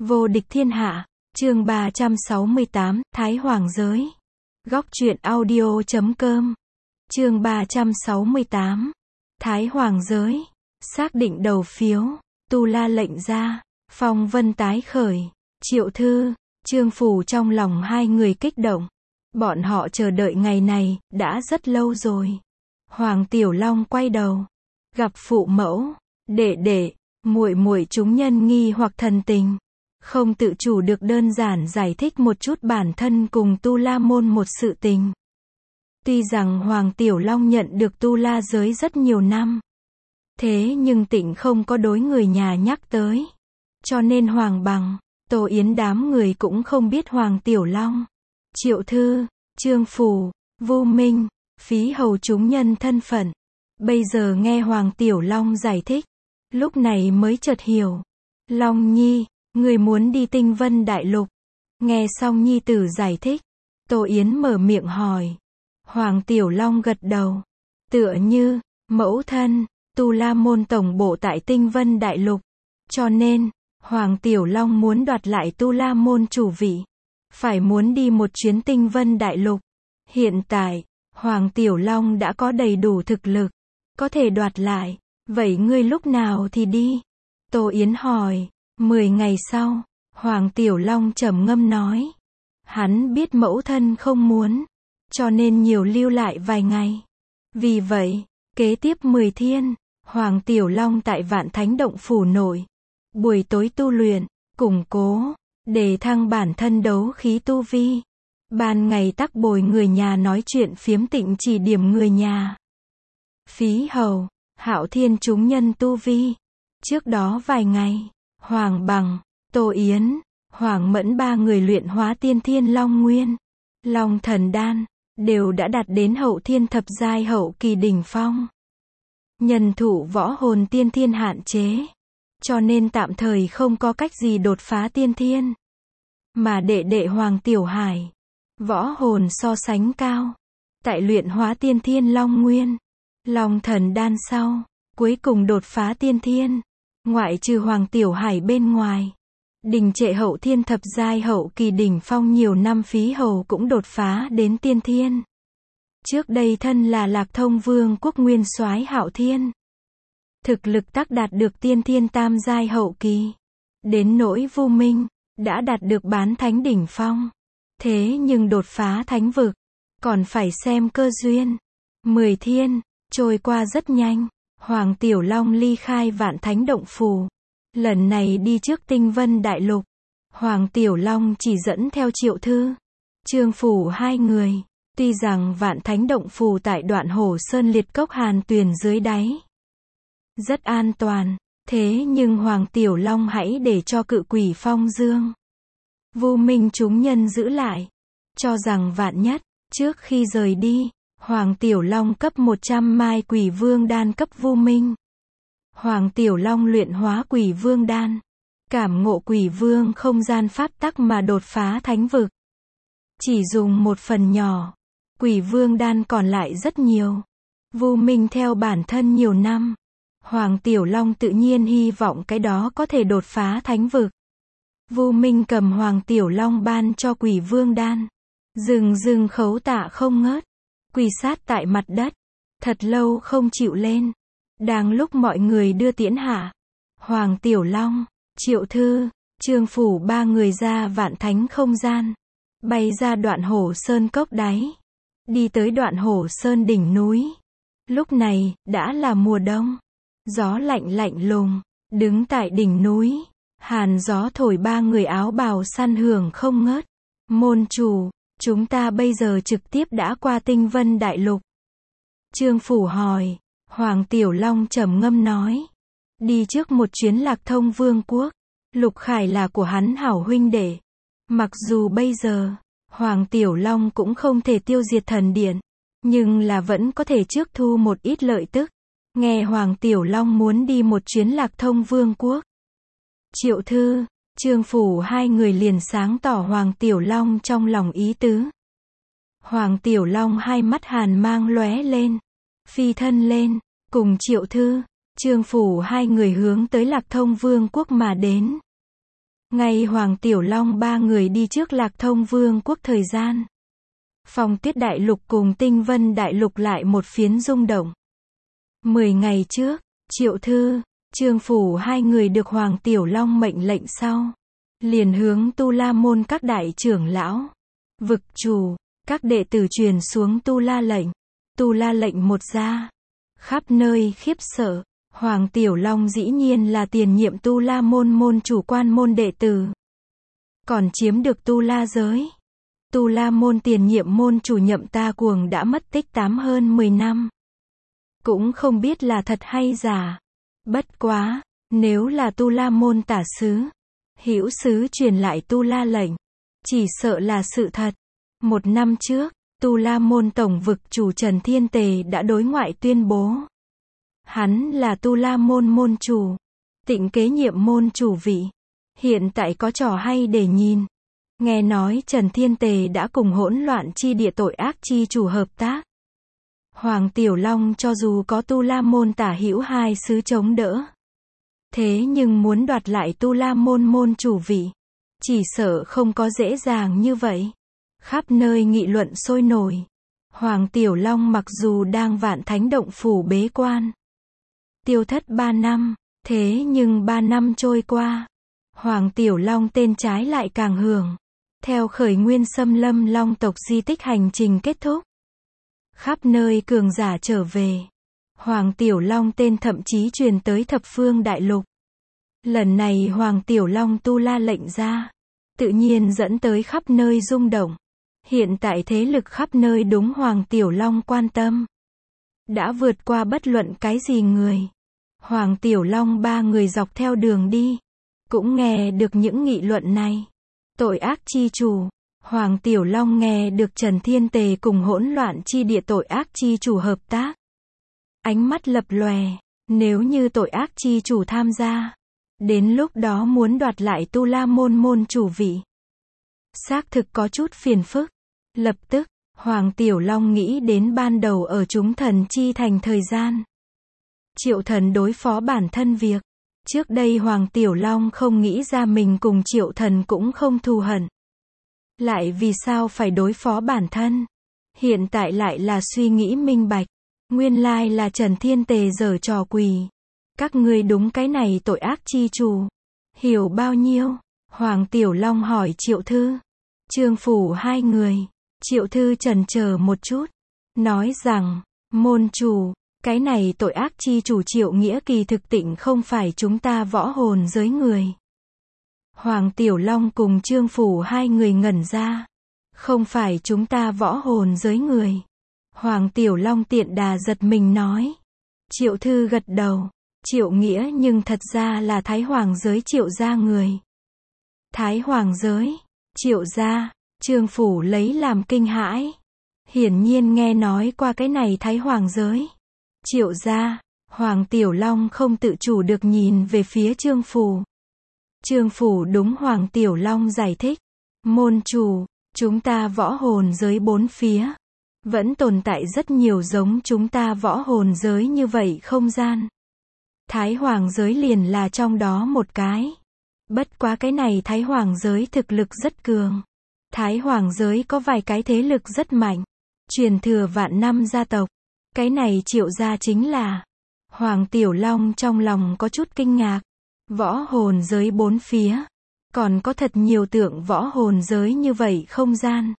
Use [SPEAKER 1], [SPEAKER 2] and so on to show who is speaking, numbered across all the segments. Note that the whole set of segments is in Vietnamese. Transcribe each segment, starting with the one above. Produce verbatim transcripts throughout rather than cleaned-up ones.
[SPEAKER 1] Vô địch thiên hạ, chương ba trăm sáu mươi tám, Thái Hoàng giới. Góc truyện audio chấm com. Chương ba trăm sáu mươi tám, Thái Hoàng giới. Xác định đầu phiếu, Tu La lệnh ra, phong vân tái khởi, Triệu Thư, Trương Phủ trong lòng hai người kích động. Bọn họ chờ đợi ngày này, đã rất lâu rồi. Hoàng Tiểu Long quay đầu, gặp phụ mẫu, đệ đệ, muội muội chúng nhân nghi hoặc thần tình. Không tự chủ được đơn giản giải thích một chút bản thân cùng Tu La môn một sự tình. Tuy rằng Hoàng Tiểu Long nhận được Tu La giới rất nhiều năm. Thế nhưng Tịnh không có đối người nhà nhắc tới. Cho nên Hoàng Bằng, Tô Yến đám người cũng không biết Hoàng Tiểu Long, Triệu Thư, Trương Phủ, Vu Minh, Phí Hầu chúng nhân thân phận. Bây giờ nghe Hoàng Tiểu Long giải thích, lúc này mới chợt hiểu. Long Nhi, người muốn đi Tinh Vân Đại Lục. Nghe xong nhi tử giải thích, Tô Yến mở miệng hỏi. Hoàng Tiểu Long gật đầu. Tựa như, mẫu thân, Tu La môn tổng bộ tại Tinh Vân Đại Lục. Cho nên, Hoàng Tiểu Long muốn đoạt lại Tu La môn chủ vị. Phải muốn đi một chuyến Tinh Vân Đại Lục. Hiện tại, Hoàng Tiểu Long đã có đầy đủ thực lực. Có thể đoạt lại. Vậy ngươi lúc nào thì đi? Tô Yến hỏi. Mười ngày sau, Hoàng Tiểu Long trầm ngâm nói. Hắn biết mẫu thân không muốn, cho nên nhiều lưu lại vài ngày. Vì vậy, kế tiếp mười thiên, Hoàng Tiểu Long tại Vạn Thánh Động phủ nội. Buổi tối tu luyện, củng cố, đề thăng bản thân đấu khí tu vi. Ban ngày tắc bồi người nhà nói chuyện phiếm Tịnh chỉ điểm người nhà. Phí Hầu, Hạo Thiên chúng nhân tu vi. Trước đó vài ngày, Hoàng Bằng, Tô Yến, Hoàng Mẫn ba người luyện hóa tiên thiên Long Nguyên, Long Thần Đan, đều đã đạt đến hậu thiên thập giai hậu kỳ đỉnh phong. Nhân thủ võ hồn tiên thiên hạn chế, cho nên tạm thời không có cách gì đột phá tiên thiên. Mà đệ đệ Hoàng Tiểu Hải, võ hồn so sánh cao, tại luyện hóa tiên thiên Long Nguyên, Long Thần Đan sau, cuối cùng đột phá tiên thiên. Ngoại trừ Hoàng Tiểu Hải bên ngoài, đình trệ hậu thiên thập giai hậu kỳ đỉnh phong nhiều năm Phí Hầu cũng đột phá đến tiên thiên. Trước đây thân là Lạc Thông Vương quốc nguyên soái Hạo Thiên, thực lực tác đạt được tiên thiên tam giai hậu kỳ. Đến nỗi Vu Minh, đã đạt được bán thánh đỉnh phong. Thế nhưng đột phá thánh vực, còn phải xem cơ duyên. Mười thiên, trôi qua rất nhanh. Hoàng Tiểu Long ly khai Vạn Thánh Động phủ. Lần này đi trước Tinh Vân Đại Lục. Hoàng Tiểu Long chỉ dẫn theo Triệu Thư, Trương Phủ hai người. Tuy rằng Vạn Thánh Động phủ tại Đoạn Hổ Sơn liệt cốc hàn tuyền dưới đáy rất an toàn. Thế nhưng Hoàng Tiểu Long hãy để cho cự quỷ Phong Dương, Vu Minh chúng nhân giữ lại. Cho rằng vạn nhất, trước khi rời đi, Hoàng Tiểu Long cấp một trăm mai quỷ vương đan cấp Vu Minh. Hoàng Tiểu Long luyện hóa quỷ vương đan, cảm ngộ quỷ vương không gian pháp tắc mà đột phá thánh vực. Chỉ dùng một phần nhỏ, quỷ vương đan còn lại rất nhiều. Vu Minh theo bản thân nhiều năm, Hoàng Tiểu Long tự nhiên hy vọng cái đó có thể đột phá thánh vực. Vu Minh cầm Hoàng Tiểu Long ban cho quỷ vương đan, rừng rừng khấu tạ không ngớt. Quỳ sát tại mặt đất, thật lâu không chịu lên. Đang lúc mọi người đưa tiễn hạ, Hoàng Tiểu Long, Triệu Thư, Trương Phủ ba người ra Vạn Thánh không gian, bay ra Đoạn Hổ Sơn cốc đáy, đi tới Đoạn Hổ Sơn đỉnh núi. Lúc này, đã là mùa đông, gió lạnh lạnh lùng, đứng tại đỉnh núi, hàn gió thổi ba người áo bào săn hưởng không ngớt. Môn chủ, chúng ta bây giờ trực tiếp đã qua Tinh Vân Đại Lục. Trương Phủ hỏi. Hoàng Tiểu Long trầm ngâm nói. Đi trước một chuyến Lạc Thông Vương quốc. Lục Khải là của hắn hảo huynh đệ. Mặc dù bây giờ, Hoàng Tiểu Long cũng không thể tiêu diệt thần điện, nhưng là vẫn có thể trước thu một ít lợi tức. Nghe Hoàng Tiểu Long muốn đi một chuyến Lạc Thông Vương quốc, Triệu Thư, Trương Phủ hai người liền sáng tỏ Hoàng Tiểu Long trong lòng ý tứ. Hoàng Tiểu Long hai mắt hàn mang lóe lên, phi thân lên, cùng Triệu Thư, Trương Phủ hai người hướng tới Lạc Thông Vương quốc mà đến. Ngày Hoàng Tiểu Long ba người đi trước Lạc Thông Vương quốc thời gian. Phong Tuyết Đại Lục cùng Tinh Vân Đại Lục lại một phiến rung động. Mười ngày trước, Triệu Thư, Trương Phủ hai người được Hoàng Tiểu Long mệnh lệnh sau. Liền hướng Tu La Môn các đại trưởng lão, vực chủ, các đệ tử truyền xuống Tu La lệnh. Tu La lệnh một ra, khắp nơi khiếp sợ. Hoàng Tiểu Long dĩ nhiên là tiền nhiệm Tu La Môn môn chủ quan môn đệ tử. Còn chiếm được Tu La giới. Tu La Môn tiền nhiệm môn chủ Nhậm Ta Cuồng đã mất tích tám hơn mười năm. Cũng không biết là thật hay giả. Bất quá, nếu là Tu La Môn tả sứ, hữu sứ truyền lại Tu La lệnh, chỉ sợ là sự thật. Một năm trước, Tu La Môn tổng vực chủ Trần Thiên Tề đã đối ngoại tuyên bố. Hắn là Tu La Môn môn chủ, tịnh kế nhiệm môn chủ vị. Hiện tại có trò hay để nhìn. Nghe nói Trần Thiên Tề đã cùng hỗn loạn chi địa tội ác chi chủ hợp tác. Hoàng Tiểu Long cho dù có Tu La Môn tả hữu hai sứ chống đỡ, thế nhưng muốn đoạt lại Tu La Môn môn chủ vị, chỉ sợ không có dễ dàng như vậy. Khắp nơi nghị luận sôi nổi. Hoàng Tiểu Long mặc dù đang Vạn Thánh Động phủ bế quan, tiêu thất ba năm, thế nhưng ba năm trôi qua, Hoàng Tiểu Long tên trái lại càng hưởng. Theo khởi nguyên xâm lâm Long tộc di tích hành trình kết thúc, khắp nơi cường giả trở về, Hoàng Tiểu Long tên thậm chí truyền tới thập phương đại lục. Lần này Hoàng Tiểu Long Tu La lệnh ra, tự nhiên dẫn tới khắp nơi rung động. Hiện tại thế lực khắp nơi đúng Hoàng Tiểu Long quan tâm, đã vượt qua bất luận cái gì người. Hoàng Tiểu Long ba người dọc theo đường đi, cũng nghe được những nghị luận này. Tội ác chi chủ, Hoàng Tiểu Long nghe được Trần Thiên Tề cùng hỗn loạn chi địa tội ác chi chủ hợp tác. Ánh mắt lập lòe, nếu như tội ác chi chủ tham gia, đến lúc đó muốn đoạt lại Tu La Môn môn chủ vị, xác thực có chút phiền phức. Lập tức, Hoàng Tiểu Long nghĩ đến ban đầu ở chúng thần chi thành thời gian. Triệu Thần đối phó bản thân việc. Trước đây Hoàng Tiểu Long không nghĩ ra mình cùng Triệu Thần cũng không thù hận. Lại vì sao phải đối phó bản thân? Hiện tại lại là suy nghĩ minh bạch. Nguyên lai là Trần Thiên Tề giở trò quỷ. Các ngươi đúng cái này tội ác chi chủ. Hiểu bao nhiêu? Hoàng Tiểu Long hỏi Triệu Thư. Trương Phủ hai người. Triệu Thư chần chờ một chút. Nói rằng, môn chủ, cái này tội ác chi chủ Triệu Nghĩa kỳ thực tịnh không phải chúng ta võ hồn giới người. Hoàng Tiểu Long cùng Trương Phủ hai người ngẩn ra. Không phải chúng ta võ hồn giới người. Hoàng Tiểu Long tiện đà giật mình nói. Triệu Thư gật đầu. Triệu Nghĩa nhưng thật ra là Thái Hoàng giới Triệu gia người. Thái Hoàng giới, Triệu gia, Trương Phủ lấy làm kinh hãi. Hiển nhiên nghe nói qua cái này Thái Hoàng giới. Triệu gia, Hoàng Tiểu Long không tự chủ được nhìn về phía Trương Phủ. Trương Phủ đúng Hoàng Tiểu Long giải thích. Môn chủ, chúng ta võ hồn giới bốn phía. Vẫn tồn tại rất nhiều giống chúng ta võ hồn giới như vậy không gian. Thái Hoàng giới liền là trong đó một cái. Bất quá cái này Thái Hoàng giới thực lực rất cường. Thái Hoàng giới có vài cái thế lực rất mạnh. Truyền thừa vạn năm gia tộc. Cái này Triệu gia chính là. Hoàng Tiểu Long trong lòng có chút kinh ngạc. Võ hồn giới bốn phía. Còn có thật nhiều tượng võ hồn giới như vậy không gian.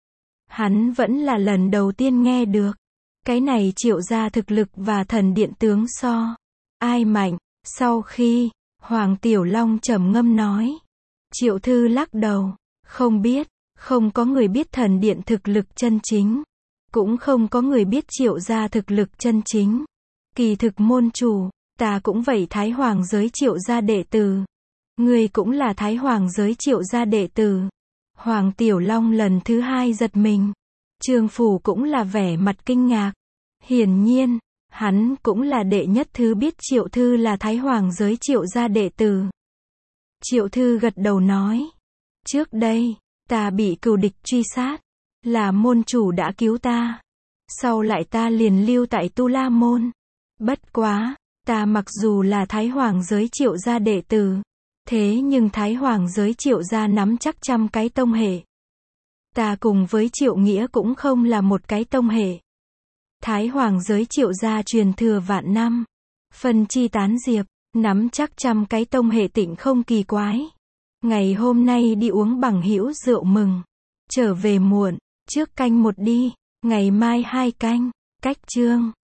[SPEAKER 1] Hắn vẫn là lần đầu tiên nghe được. Cái này Triệu gia thực lực và thần điện tướng so. Ai mạnh? Sau khi, Hoàng Tiểu Long trầm ngâm nói. Triệu Thư lắc đầu. Không biết, không có người biết thần điện thực lực chân chính. Cũng không có người biết Triệu gia thực lực chân chính. Kỳ thực môn chủ, ta cũng vậy Thái Hoàng giới Triệu gia đệ tử. Người cũng là Thái Hoàng giới Triệu gia đệ tử. Hoàng Tiểu Long lần thứ hai giật mình. Trương Phủ cũng là vẻ mặt kinh ngạc. Hiển nhiên, hắn cũng là đệ nhất thứ biết Triệu Thư là Thái Hoàng giới Triệu gia đệ tử. Triệu Thư gật đầu nói. Trước đây, ta bị cừu địch truy sát. Là môn chủ đã cứu ta. Sau lại ta liền lưu tại Tu La Môn. Bất quá, ta mặc dù là Thái Hoàng giới Triệu gia đệ tử. Thế nhưng Thái Hoàng giới Triệu gia nắm chắc trăm cái tông hệ. Ta cùng với Triệu Nghĩa cũng không là một cái tông hệ. Thái Hoàng giới Triệu gia truyền thừa vạn năm. Phân chi tán diệp, nắm chắc trăm cái tông hệ tịnh không kỳ quái. Ngày hôm nay đi uống bằng hữu rượu mừng. Trở về muộn, trước canh một đi, ngày mai hai canh, cách chương.